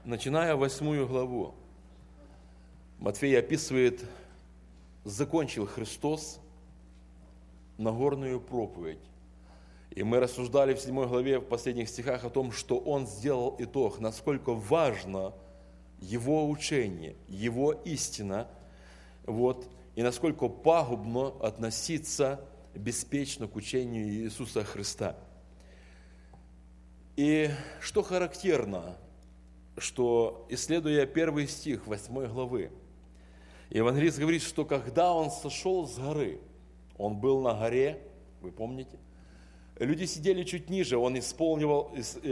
начиная 8 главу, Матфей описывает, закончил Христос Нагорную проповедь. И мы рассуждали в 7 главе, в последних стихах о том, что Он сделал итог, насколько важно Его учение, Его истина, и насколько пагубно относиться беспечно к учению Иисуса Христа. И что характерно, что, исследуя 1 стих 8 главы, евангелист говорит, что когда Он сошел с горы, Он был на горе, вы помните, люди сидели чуть ниже, Он использовал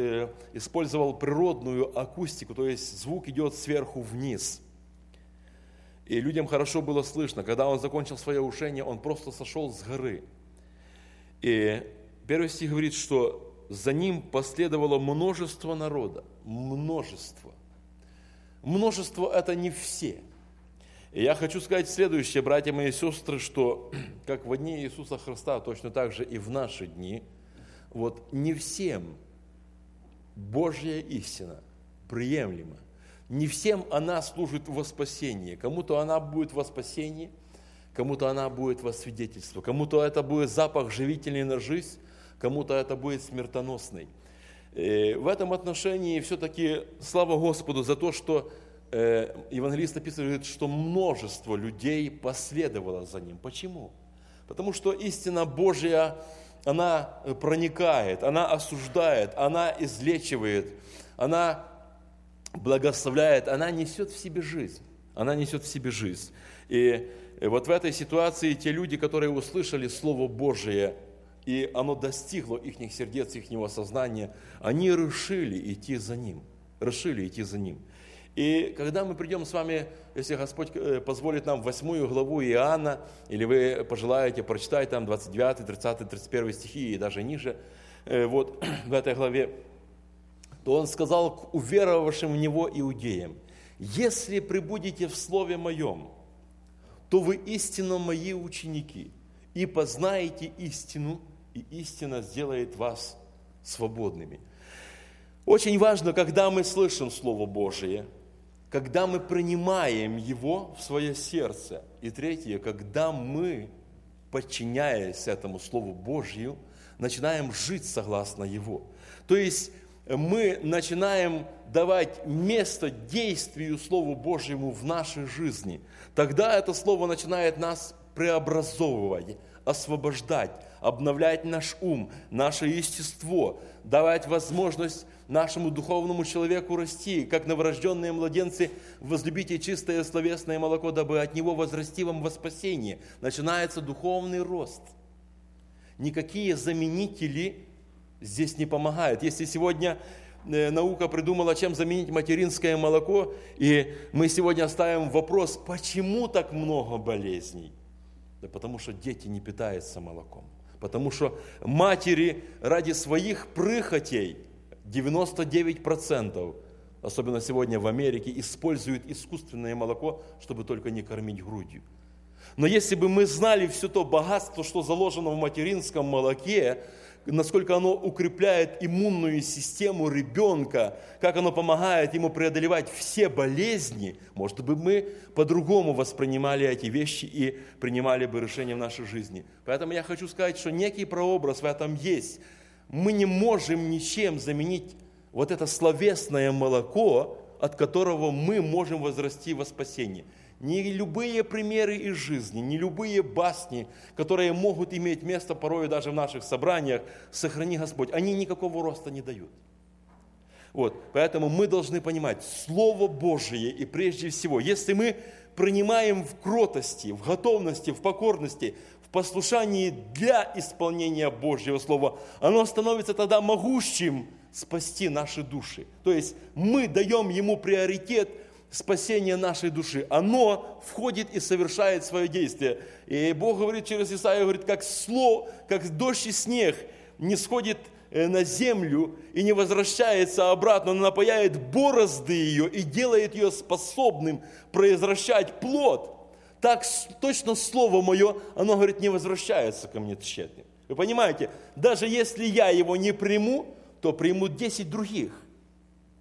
природную акустику, то есть звук идет сверху вниз. И людям хорошо было слышно. Когда Он закончил свое учение, Он просто сошел с горы. И 1 стих говорит, что за Ним последовало множество народа. Множество. Множество – это не все. И я хочу сказать следующее, братья мои и сестры, что как в дни Иисуса Христа, точно так же и в наши дни, не всем Божья истина приемлема. Не всем она служит во спасении. Кому-то она будет во спасении, кому-то она будет во свидетельство, кому-то это будет запах живительный на жизнь, кому-то это будет смертоносный. И в этом отношении все-таки слава Господу за то, что евангелист описывает, что множество людей последовало за Ним. Почему? Потому что истина Божья, она проникает, она осуждает, она излечивает, она благословляет, она несет в себе жизнь. Она несет в себе жизнь. И в этой ситуации те люди, которые услышали Слово Божие, и оно достигло их сердец, их сознания, они решили идти за Ним. Решили идти за Ним. И когда мы придем с вами, если Господь позволит нам, в 8 главу Иоанна, или вы пожелаете прочитать там 29, 30, 31 стихи и даже ниже, в этой главе, то Он сказал к уверовавшим в Него иудеям: «Если пребудете в Слове Моем, то вы истинно Мои ученики, и познаете истину, и истина сделает вас свободными». Очень важно, когда мы слышим Слово Божие, когда мы принимаем его в свое сердце. И третье, когда мы, подчиняясь этому Слову Божью, начинаем жить согласно его. То есть мы начинаем давать место действию Слову Божьему в нашей жизни. Тогда это Слово начинает нас преобразовывать, освобождать, обновлять наш ум, наше естество, давать возможность нашему духовному человеку расти, как новорожденные младенцы, возлюбите чистое словесное молоко, дабы от него возрасти вам во спасение. Начинается духовный рост. Никакие заменители здесь не помогают. Если сегодня наука придумала, чем заменить материнское молоко, и мы сегодня ставим вопрос, почему так много болезней? Да потому что дети не питаются молоком. Потому что матери ради своих прихотей 99%, особенно сегодня в Америке, используют искусственное молоко, чтобы только не кормить грудью. Но если бы мы знали все то богатство, что заложено в материнском молоке, насколько оно укрепляет иммунную систему ребенка, как оно помогает ему преодолевать все болезни, может быть, мы по-другому воспринимали эти вещи и принимали бы решения в нашей жизни. Поэтому я хочу сказать, что некий прообраз в этом есть. Мы не можем ничем заменить вот это словесное молоко, от которого мы можем возрасти во спасение. Ни любые примеры из жизни, ни любые басни, которые могут иметь место порой даже в наших собраниях, сохрани Господь, они никакого роста не дают. Поэтому мы должны понимать, Слово Божие, и прежде всего, если мы принимаем в кротости, в готовности, в покорности, в послушании для исполнения Божьего Слова, оно становится тогда могущим спасти наши души. То есть мы даем Ему приоритет спасения нашей души. Оно входит и совершает свое действие. И Бог говорит через Исаию, говорит, как дождь и снег не сходит на землю и не возвращается обратно, но напояет борозды ее и делает ее способным произвращать плод. Так точно Слово Мое, оно, говорит, не возвращается ко мне тщетным. Вы понимаете, даже если я его не приму, то примут 10 других.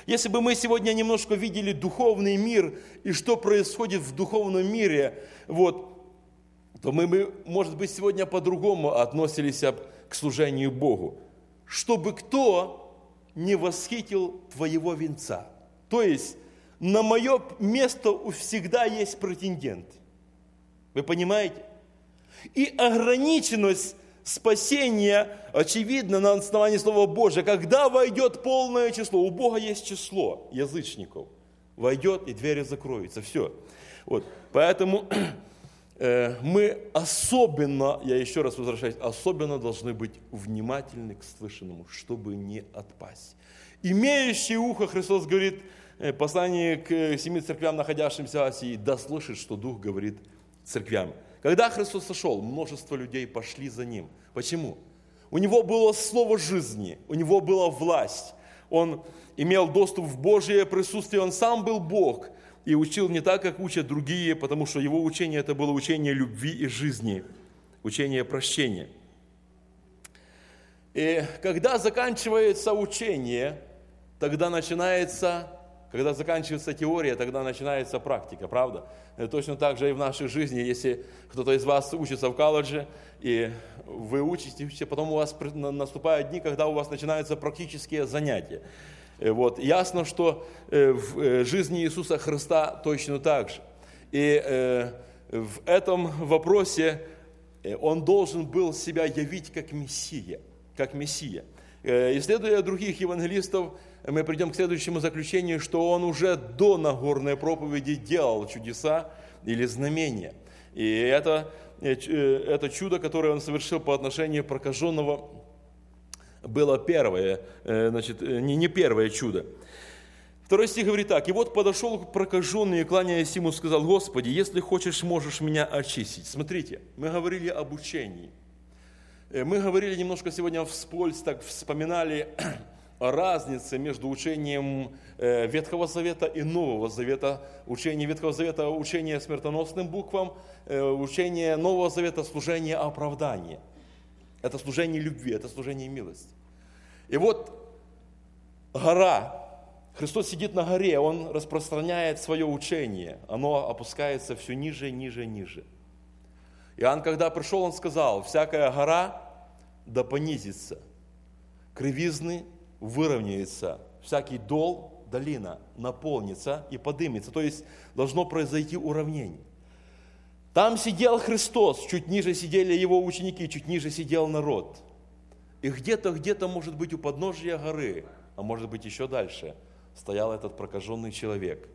Если бы мы сегодня немножко видели духовный мир и что происходит в духовном мире, то мы бы, может быть, сегодня по-другому относились к служению Богу. Чтобы кто не восхитил твоего венца. То есть на мое место всегда есть претендент. Вы понимаете? И ограниченность спасения очевидна на основании Слова Божия. Когда войдет полное число, у Бога есть число язычников, войдет и двери закроются. Все. Поэтому мы особенно, я еще раз возвращаюсь, особенно должны быть внимательны к слышанному, чтобы не отпасть. Имеющий ухо, Христос говорит, послание к 7 церквям, находящимся в Асии, да слышит, что Дух говорит церквям. Когда Христос сошел, множество людей пошли за Ним. Почему? У Него было слово жизни, у Него была власть. Он имел доступ в Божие присутствие, Он сам был Бог и учил не так, как учат другие, потому что Его учение это было учение любви и жизни, учение прощения. И когда заканчивается учение, тогда начинается... Когда заканчивается теория, тогда начинается практика, правда? Точно так же и в нашей жизни, если кто-то из вас учится в колледже, и вы учитесь, потом у вас наступают дни, когда у вас начинаются практические занятия. Ясно, что в жизни Иисуса Христа точно так же. И в этом вопросе Он должен был себя явить как Мессия. Исследуя других евангелистов, мы придем к следующему заключению, что Он уже до Нагорной проповеди делал чудеса или знамения. И это чудо, которое Он совершил по отношению прокаженного, было первое, не первое чудо. 2 стих говорит так: «И вот подошел прокаженный и, кланяясь Ему, сказал: Господи, если хочешь, можешь меня очистить». Смотрите, мы говорили об учении. Мы говорили немножко сегодня вскользь, так вспоминали о разнице между учением Ветхого Завета и Нового Завета. Учение Ветхого Завета – учение смертоносным буквам, учение Нового Завета – служение оправдания. Это служение любви, это служение милости. И гора, Христос сидит на горе, Он распространяет свое учение, оно опускается все ниже, ниже, ниже. Иоанн, когда пришел, он сказал: всякая гора да понизится, кривизны выровняется, всякий дол, долина наполнится и подымется. То есть должно произойти уравнение. Там сидел Христос, чуть ниже сидели Его ученики, чуть ниже сидел народ. И где-то, может быть, у подножия горы, а может быть еще дальше, стоял этот прокаженный человек,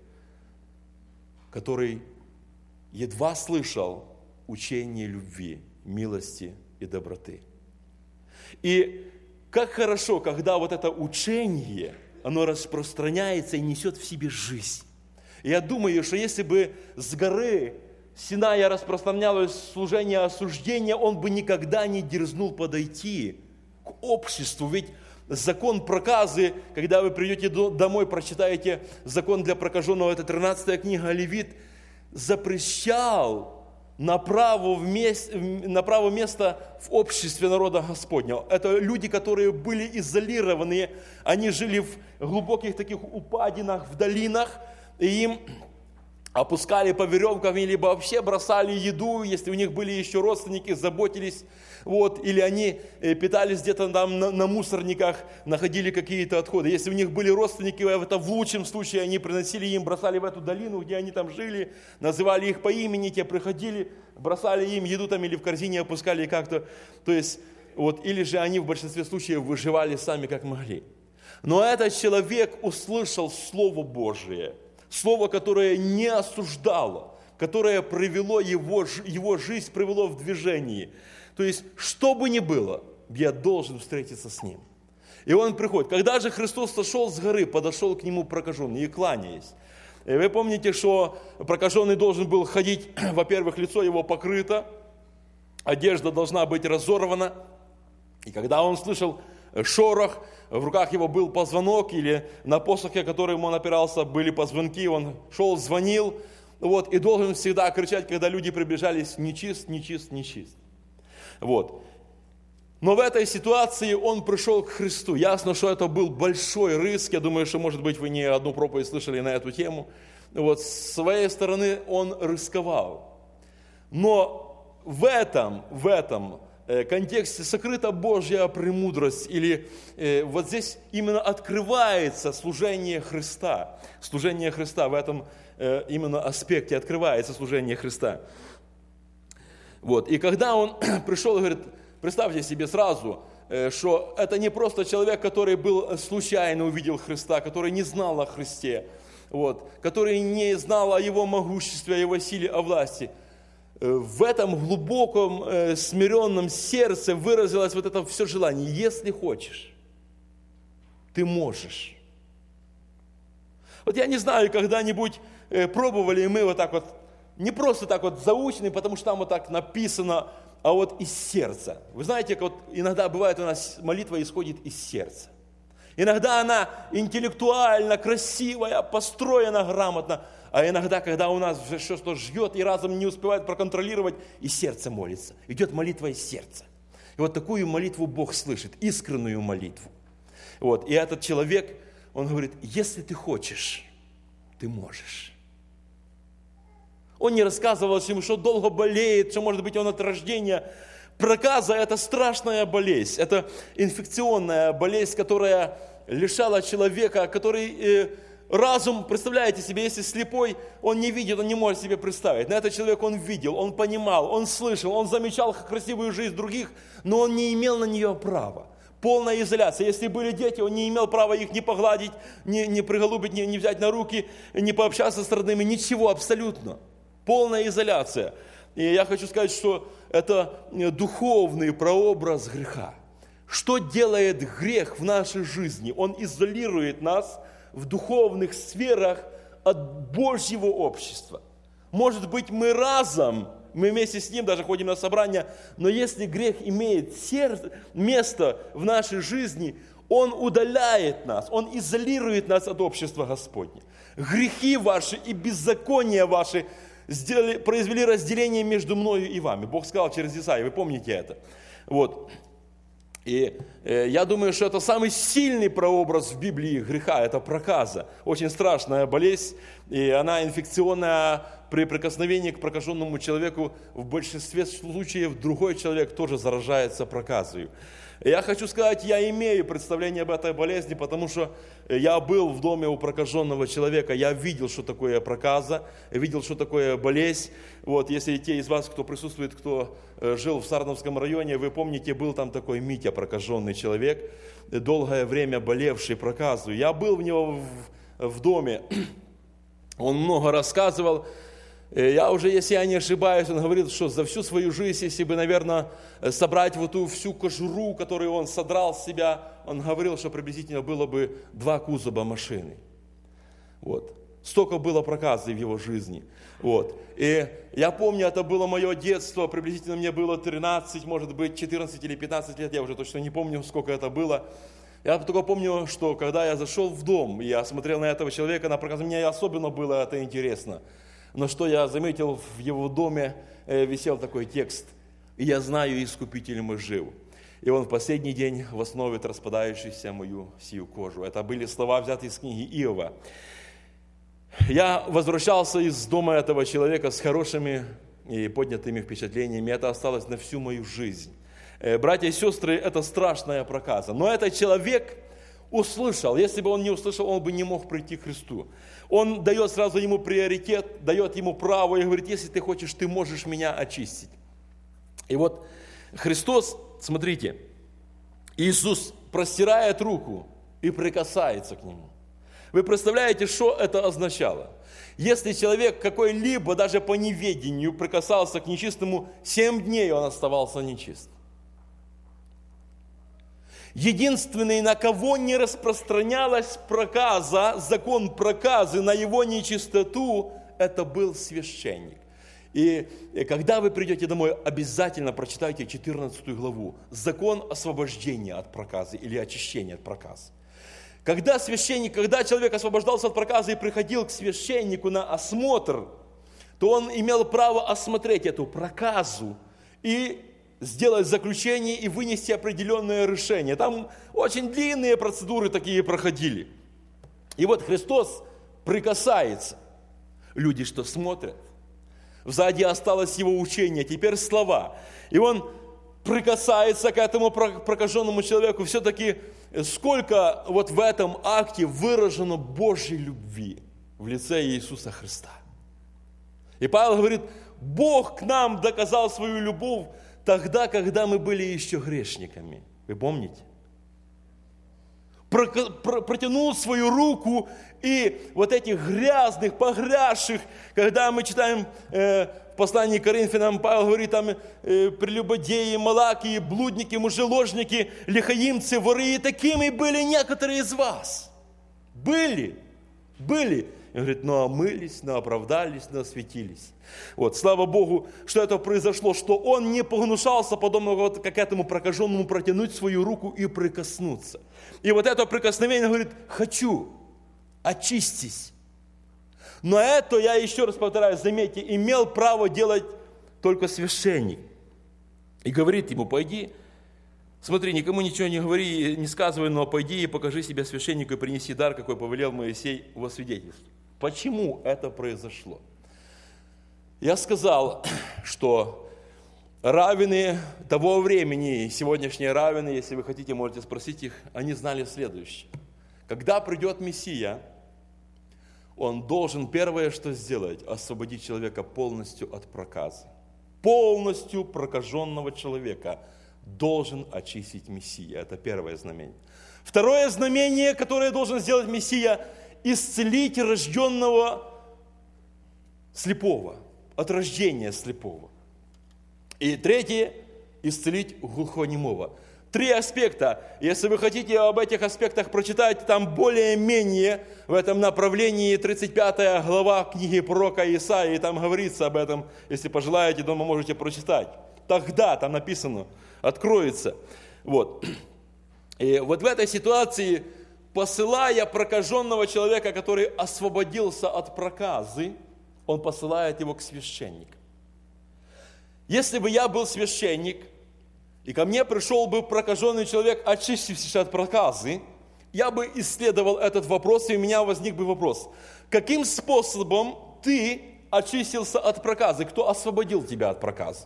который едва слышал учение любви, милости и доброты. И как хорошо, когда это учение, оно распространяется и несет в себе жизнь. И я думаю, что если бы с горы Синая распространялось служение осуждения, он бы никогда не дерзнул подойти к обществу. Ведь закон проказы, когда вы придете домой, прочитаете закон для прокаженного, это 13 книга Левит, запрещал на право место в обществе народа Господня. Это люди, которые были изолированы, они жили в глубоких таких упадинах, в долинах, и им опускали по веревкам, либо вообще бросали еду, если у них были еще родственники, заботились, или они питались где-то там на мусорниках, находили какие-то отходы. Если у них были родственники, это в лучшем случае они приносили им, бросали в эту долину, где они там жили, называли их по имени, те приходили, бросали им еду там или в корзине опускали как-то. То есть, или же они в большинстве случаев выживали сами как могли. Но этот человек услышал Слово Божие, Слово, которое не осуждало, которое привело его жизнь, привело в движение. То есть, что бы ни было, я должен встретиться с Ним. И он приходит. Когда же Христос сошел с горы, подошел к Нему прокаженный и кланяясь. И вы помните, что прокаженный должен был ходить, во-первых, лицо его покрыто, одежда должна быть разорвана. И когда он слышал шорох, в руках его был позвонок, или на посохе, которым он опирался, были позвонки, он шел, звонил, и должен всегда кричать, когда люди приближались: нечист, нечист, нечист. Но в этой ситуации он пришел к Христу. Ясно, что это был большой риск. Я думаю, что, может быть, вы не одну проповедь слышали на эту тему. Вот, с своей стороны он рисковал. Но в этом контексте сокрыта Божья премудрость. Или вот здесь именно открывается служение Христа. Служение Христа в этом именно аспекте открывается служение Христа. Вот. И когда он пришел и говорит, представьте себе сразу, что это не просто человек, который был случайно увидел Христа, который не знал о Христе, вот, который не знал о Его могуществе, о Его силе, о власти. В этом глубоком, смиренном сердце выразилось вот это все желание. Если хочешь, ты можешь. Вот я не знаю, когда-нибудь пробовали мы вот так вот, не просто так вот заученный, потому что там вот так написано, а вот из сердца. Вы знаете, как вот иногда бывает у нас молитва исходит из сердца. Иногда она интеллектуально, красивая, построена грамотно, а иногда, когда у нас все что ждет и разом не успевает проконтролировать, и сердце молится. Идет молитва из сердца. И вот такую молитву Бог слышит, искреннюю молитву. Вот. И этот человек, он говорит, если ты хочешь, ты можешь. Он не рассказывал ему, что долго болеет, что, может быть, он от рождения. Проказа – это страшная болезнь, это инфекционная болезнь, которая лишала человека, который разум, представляете себе, если слепой, он не видит, он не может себе представить. Но этот человек, он видел, он понимал, он слышал, он замечал красивую жизнь других, но он не имел на нее права. Полная изоляция. Если были дети, он не имел права их ни погладить, ни приголубить, ни взять на руки, ни пообщаться с родными, ничего абсолютно. Полная изоляция. И я хочу сказать, что это духовный прообраз греха. Что делает грех в нашей жизни? Он изолирует нас в духовных сферах от Божьего общества. Может быть, мы вместе с Ним даже ходим на собрания, но если грех имеет место в нашей жизни, он удаляет нас, он изолирует нас от общества Господня. Грехи ваши и беззакония ваши произвели разделение между мною и вами. Бог сказал через Исаию, вы помните это. Вот. И я думаю, что это самый сильный прообраз в Библии греха, это проказа. Очень страшная болезнь, и она инфекционная при прикосновении к прокаженному человеку. В большинстве случаев другой человек тоже заражается проказой. Я хочу сказать, я имею представление об этой болезни, потому что я был в доме у прокаженного человека, я видел, что такое проказа, видел, что такое болезнь. Вот, если те из вас, кто присутствует, кто жил в Сарновском районе, вы помните, был там такой Митя, прокаженный человек, долгое время болевший проказой. Я был в него в доме, он много рассказывал. Я уже, если я не ошибаюсь, он говорит, что за всю свою жизнь, если бы, наверное, собрать вот ту всю кожуру, которую он содрал с себя, он говорил, что приблизительно было бы 2 кузова машины. Вот. Столько было проказы в его жизни. Вот. И я помню, это было мое детство, приблизительно мне было 13, может быть, 14 или 15 лет, я уже точно не помню, сколько это было. Я только помню, что когда я зашел в дом, я смотрел на этого человека, на проказы, мне особенно было это интересно. Но что я заметил, в его доме висел такой текст: «И я знаю, Искупитель мой жив, и он в последний день восстановит распадающуюся мою сию кожу». Это были слова, взятые из книги Иова. Я возвращался из дома этого человека с хорошими и поднятыми впечатлениями. Это осталось на всю мою жизнь. Братья и сестры, это страшная проказа. Но этот человек услышал. Если бы он не услышал, он бы не мог прийти к Христу. Он дает сразу ему приоритет, дает ему право и говорит: если ты хочешь, ты можешь меня очистить. И вот Христос, смотрите, Иисус простирает руку и прикасается к нему. Вы представляете, что это означало? Если человек какой-либо, даже по неведению, прикасался к нечистому, 7 дней он оставался нечист. Единственный, на кого не распространялась проказа, закон проказы на его нечистоту, это был священник. И когда вы придете домой, обязательно прочитайте 14 главу. Закон освобождения от проказы или очищения от проказы. Когда человек освобождался от проказы и приходил к священнику на осмотр, то он имел право осмотреть эту проказу и сделать заключение и вынести определенное решение. Там очень длинные процедуры такие проходили. И вот Христос прикасается. Люди что смотрят? Сзади осталось его учение, теперь слова. И он прикасается к этому прокаженному человеку. Все-таки сколько вот в этом акте выражено Божьей любви в лице Иисуса Христа. И Павел говорит, Бог к нам доказал свою любовь тогда, когда мы были еще грешниками. Вы помните? Протянул свою руку, и вот этих грязных, погрязших, когда мы читаем в послании к Коринфянам, Павел говорит, там прелюбодеи, малаки, блудники, мужеложники, лихаимцы, воры, и такими были некоторые из вас. Были. И говорит, но омылись, но оправдались, но осветились. Вот, слава Богу, что это произошло, что он не погнушался, подобно вот, как этому прокаженному, протянуть свою руку и прикоснуться. И вот это прикосновение говорит, хочу, очистись. Но это, я еще раз повторяю, заметьте, имел право делать только священник. И говорит ему, пойди, смотри, никому ничего не говори, не сказывай, но пойди и покажи себя священнику и принеси дар, какой повелел Моисей во свидетельство. Почему это произошло? Я сказал, что раввины того времени, сегодняшние раввины, если вы хотите, можете спросить их, они знали следующее. Когда придет Мессия, он должен первое, что сделать, освободить человека полностью от проказы. Полностью прокаженного человека должен очистить Мессия. Это первое знамение. Второе знамение, которое должен сделать Мессия, исцелить рожденного слепого, от рождения слепого. И третье, исцелить глухонемого. 3 аспекта. Если вы хотите об этих аспектах прочитать, там более-менее в этом направлении 35 глава книги пророка Исаии, там говорится об этом, если пожелаете, дома можете прочитать. Тогда, там написано, откроется. Вот. И вот в этой ситуации, посылая прокаженного человека, который освободился от проказы, он посылает его к священнику. Если бы я был священник, и ко мне пришел бы прокаженный человек, очистившийся от проказы, я бы исследовал этот вопрос, и у меня возник бы вопрос. Каким способом ты очистился от проказы? Кто освободил тебя от проказы?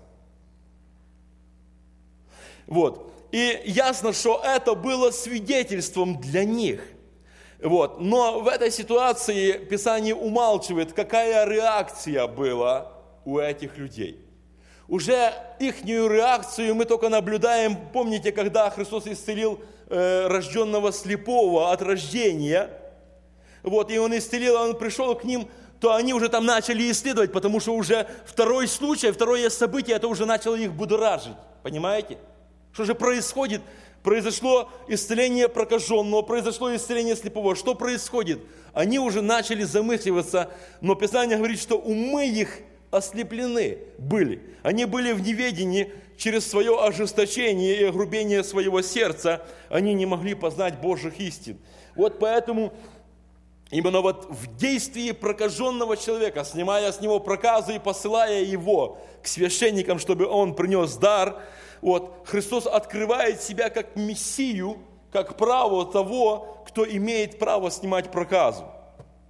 Вот. И ясно, что это было свидетельством для них. Вот. Но в этой ситуации Писание умалчивает, какая реакция была у этих людей. Уже ихнюю реакцию мы только наблюдаем, помните, когда Христос исцелил рожденного слепого от рождения, вот, и Он исцелил, Он пришел к ним, то они уже там начали исследовать, потому что уже второй случай, второе событие, это уже начало их будоражить, понимаете? Что же происходит? Произошло исцеление прокаженного, произошло исцеление слепого. Что происходит? Они уже начали замысливаться, но Писание говорит, что умы их ослеплены были. Они были в неведении через свое ожесточение и огрубение своего сердца. Они не могли познать Божьих истин. Вот поэтому именно вот в действии прокаженного человека, снимая с него проказы и посылая его к священникам, чтобы он принес дар, вот, Христос открывает себя как Мессию, как право того, кто имеет право снимать проказу.